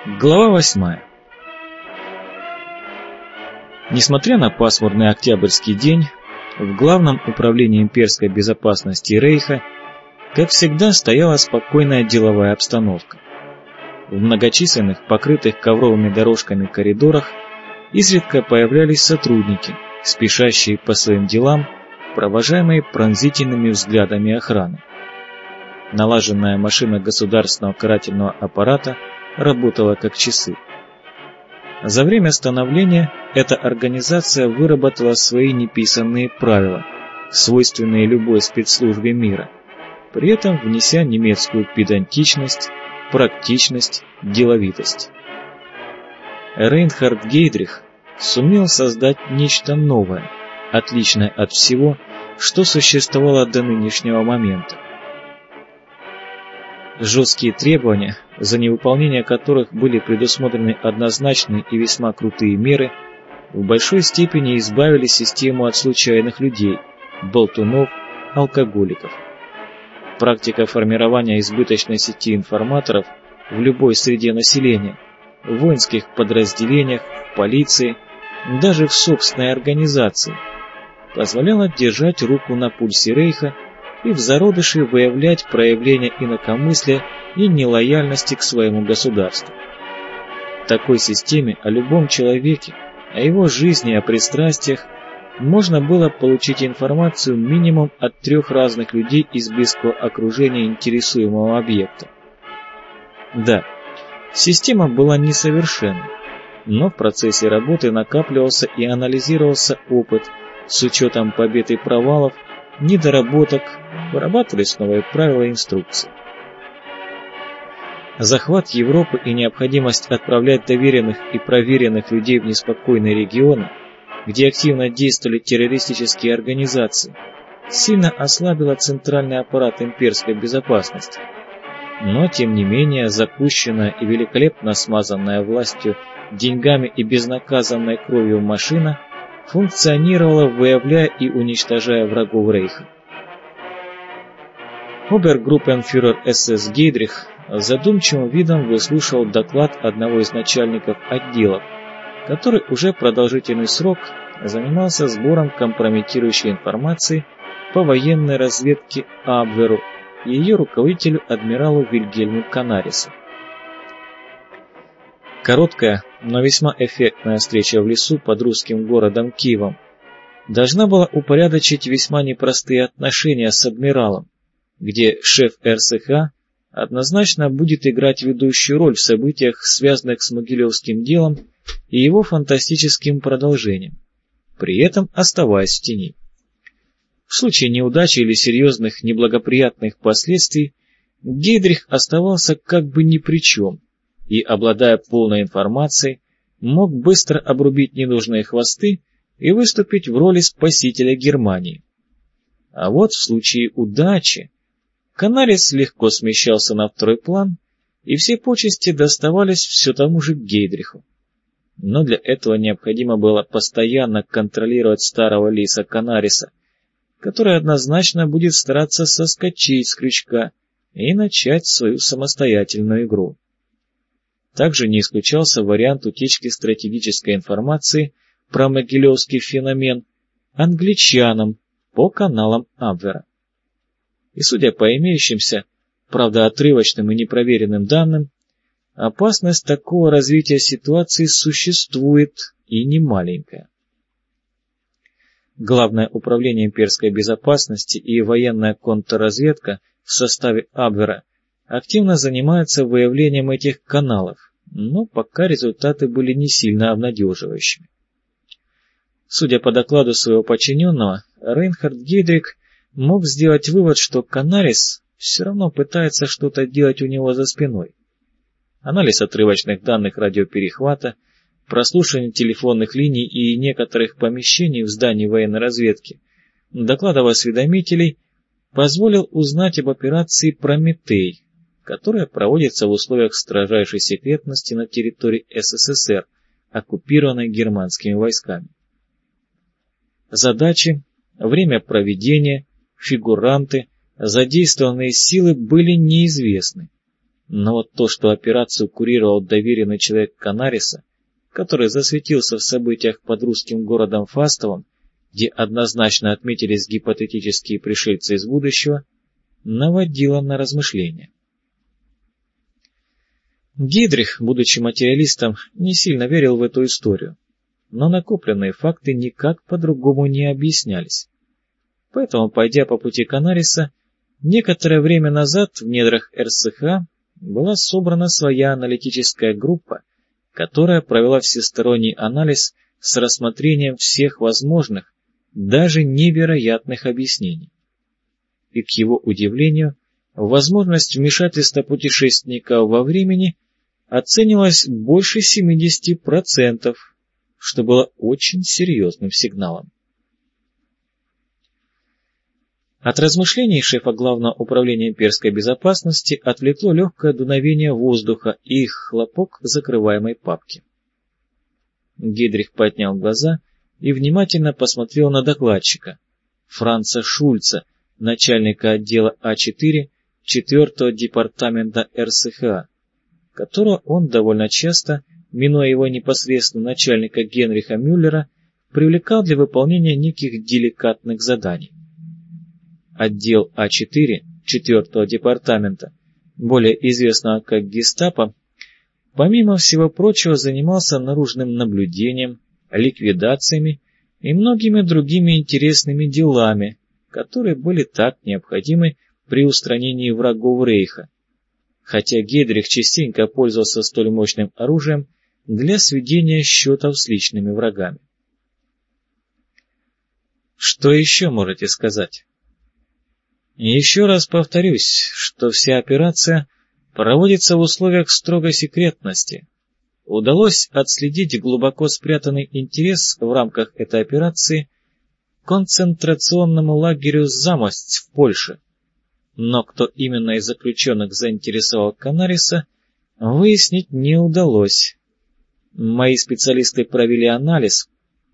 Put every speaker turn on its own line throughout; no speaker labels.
Глава 8. Несмотря на пасмурный октябрьский день, в Главном управлении имперской безопасности Рейха, как всегда, стояла спокойная деловая обстановка. В многочисленных, покрытых ковровыми дорожками коридорах изредка появлялись сотрудники, спешащие по своим делам, провожаемые пронзительными взглядами охраны. Налаженная машина государственного карательного аппарата работала как часы. За время становления эта организация выработала свои неписанные правила, свойственные любой спецслужбе мира, при этом внеся немецкую педантичность, практичность, деловитость. Рейнхард Гейдрих сумел создать нечто новое, отличное от всего, что существовало до нынешнего момента. Жесткие требования, за невыполнение которых были предусмотрены однозначные и весьма крутые меры, в большой степени избавили систему от случайных людей, болтунов, алкоголиков. Практика формирования избыточной сети информаторов в любой среде населения, в воинских подразделениях, в полиции, даже в собственной организации, позволяла держать руку на пульсе Рейха и в зародыше выявлять проявления инакомыслия и нелояльности к своему государству. В такой системе о любом человеке, о его жизни, о пристрастиях можно было получить информацию минимум от 3 разных людей из близкого окружения интересуемого объекта. Да, система была несовершенна, но в процессе работы накапливался и анализировался опыт, с учетом побед и провалов, недоработок, вырабатывались новые правила и инструкции. Захват Европы и необходимость отправлять доверенных и проверенных людей в неспокойные регионы, где активно действовали террористические организации, сильно ослабила центральный аппарат имперской безопасности. Но, тем не менее, запущенная и великолепно смазанная властью, деньгами и безнаказанной кровью машина функционировала, выявляя и уничтожая врагов Рейха. Обергруппенфюрер СС Гейдрих задумчивым видом выслушивал доклад одного из начальников отделов, который уже продолжительный срок занимался сбором компрометирующей информации по военной разведке Абверу и ее руководителю адмиралу Вильгельму Канарису. Короткая, но весьма эффектная встреча в лесу под русским городом Киевом должна была упорядочить весьма непростые отношения с адмиралом, где шеф РСХ однозначно будет играть ведущую роль в событиях, связанных с Могилевским делом и его фантастическим продолжением, при этом оставаясь в тени. В случае неудачи или серьезных неблагоприятных последствий Гейдрих оставался как бы ни при чем и, обладая полной информацией, мог быстро обрубить ненужные хвосты и выступить в роли спасителя Германии. А вот в случае удачи Канарис легко смещался на второй план, и все почести доставались все тому же Гейдриху. Но для этого необходимо было постоянно контролировать старого лиса Канариса, который однозначно будет стараться соскочить с крючка и начать свою самостоятельную игру. Также не исключался вариант утечки стратегической информации про Могилевский феномен англичанам по каналам Абвера. И судя по имеющимся, правда отрывочным и непроверенным данным, опасность такого развития ситуации существует и немаленькая. Главное управление имперской безопасности и военная контрразведка в составе Абвера активно занимаются выявлением этих каналов, но пока результаты были не сильно обнадеживающими. Судя по докладу своего подчиненного, Рейнхард Гейдрих мог сделать вывод, что Канарис все равно пытается что-то делать у него за спиной. Анализ отрывочных данных радиоперехвата, прослушивание телефонных линий и некоторых помещений в здании военной разведки, докладов осведомителей позволил узнать об операции «Прометей», которая проводится в условиях строжайшей секретности на территории СССР, оккупированной германскими войсками. Задачи, время проведения, фигуранты, задействованные силы были неизвестны, Но вот то, что операцию курировал доверенный человек Канариса, который засветился в событиях под русским городом Фастовым, где однозначно отметились гипотетические пришельцы из будущего, наводило на размышления. Гейдрих, будучи материалистом, не сильно верил в эту историю, но накопленные факты никак по-другому не объяснялись. Поэтому, пойдя по пути Канариса, некоторое время назад в недрах РСХ была собрана своя аналитическая группа, которая провела всесторонний анализ с рассмотрением всех возможных, даже невероятных объяснений. И, к его удивлению, возможность вмешательства путешественников во времени оценивалась больше 70%, что было очень серьезным сигналом. От размышлений шефа Главного управления имперской безопасности отвлекло легкое дуновение воздуха и хлопок закрываемой папки. Гейдрих поднял глаза и внимательно посмотрел на докладчика, Франца Шульца, начальника отдела А4 4-го департамента РСХА, которого он довольно часто, минуя его непосредственно начальника Генриха Мюллера, привлекал для выполнения неких деликатных заданий. Отдел А4 4-го департамента, более известного как Гестапо, помимо всего прочего занимался наружным наблюдением, ликвидациями и многими другими интересными делами, которые были так необходимы при устранении врагов Рейха, хотя Гейдрих частенько пользовался столь мощным оружием для сведения счетов с личными врагами. Что еще можете сказать? Еще раз повторюсь, что вся операция проводится в условиях строгой секретности. Удалось отследить глубоко спрятанный интерес в рамках этой операции к концентрационному лагерю «Замость» в Польше. Но кто именно из заключенных заинтересовал Канариса, выяснить не удалось. Мои специалисты провели анализ.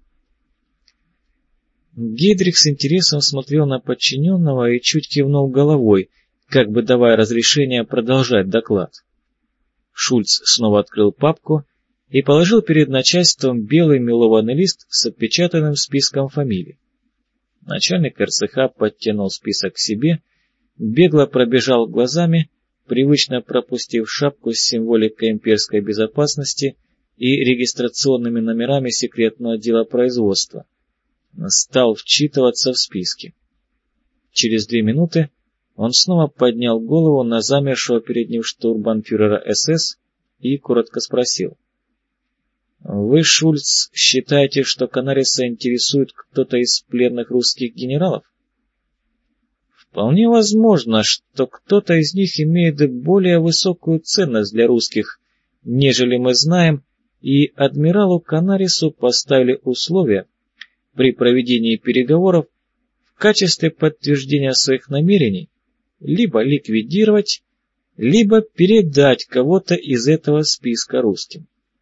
Гейдрих с интересом смотрел на подчиненного и чуть кивнул головой, как бы давая разрешение продолжать доклад. Шульц снова открыл папку и положил перед начальством белый мелованный лист с отпечатанным списком фамилий. Начальник РСХ подтянул список к себе, бегло пробежал глазами, привычно пропустив шапку с символикой имперской безопасности и регистрационными номерами секретного отдела производства. Стал вчитываться в списки. Через 2 минуты он снова поднял голову на замершего перед ним штурмбанфюрера СС и коротко спросил: «Вы, Шульц, считаете, что Канариса интересует кто-то из пленных русских генералов?» «Вполне возможно, что кто-то из них имеет более высокую ценность для русских, нежели мы знаем, и адмиралу Канарису поставили условия при проведении переговоров в качестве подтверждения своих намерений либо ликвидировать, либо передать кого-то из этого списка русским».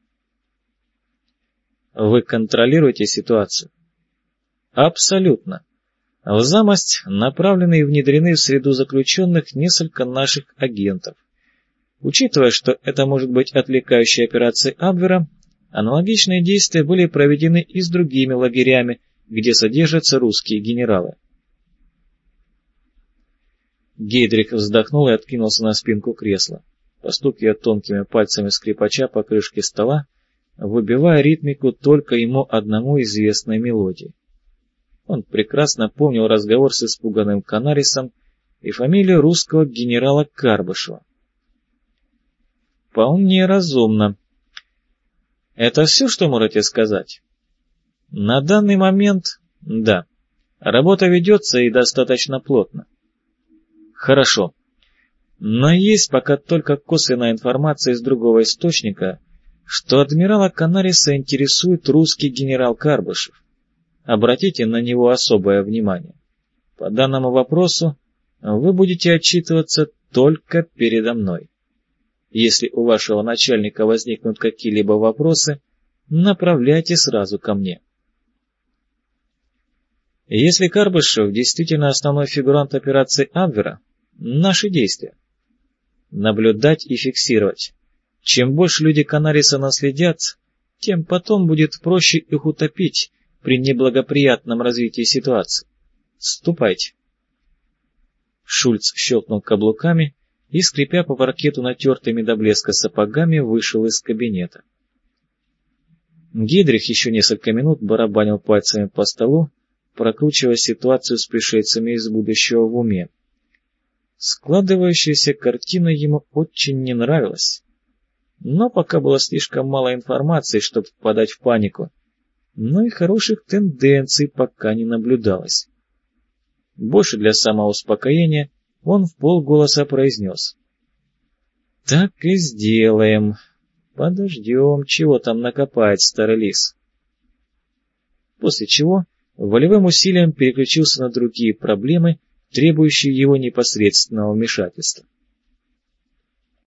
«Вы контролируете ситуацию?» «Абсолютно. В Замость направлены и внедрены в среду заключенных несколько наших агентов. Учитывая, что это может быть отвлекающей операцией Абвера, аналогичные действия были проведены и с другими лагерями, где содержатся русские генералы». Гейдрих вздохнул и откинулся на спинку кресла, постукивая тонкими пальцами скрипача по крышке стола, выбивая ритмику только ему одному известной мелодии. Он прекрасно помнил разговор с испуганным Канарисом и фамилию русского генерала Карбышева. «Вполне разумно. Это все, что можете сказать?» «На данный момент, да. Работа ведется и достаточно плотно». «Хорошо. Но есть пока только косвенная информация из другого источника, что адмирала Канариса интересует русский генерал Карбышев. Обратите на него особое внимание. По данному вопросу вы будете отчитываться только передо мной. Если у вашего начальника возникнут какие-либо вопросы, направляйте сразу ко мне». Если Карбышев действительно основной фигурант операции Абвера, наши действия. наблюдать и фиксировать. Чем больше люди Канариса наследят, тем потом будет проще их утопить при неблагоприятном развитии ситуации. Ступайте. Шульц щелкнул каблуками и, скрипя по паркету натертыми до блеска сапогами, вышел из кабинета. Гидрих еще несколько минут барабанил пальцами по столу, прокручивая ситуацию с пришельцами из будущего в уме. Складывающаяся картина ему очень не нравилась. Но пока было слишком мало информации, чтобы впадать в панику, но и хороших тенденций пока не наблюдалось. Больше для самоуспокоения он вполголоса произнес: «Так и сделаем. Подождем, чего там накопает старый лис». После чего волевым усилием переключился на другие проблемы, требующие его непосредственного вмешательства.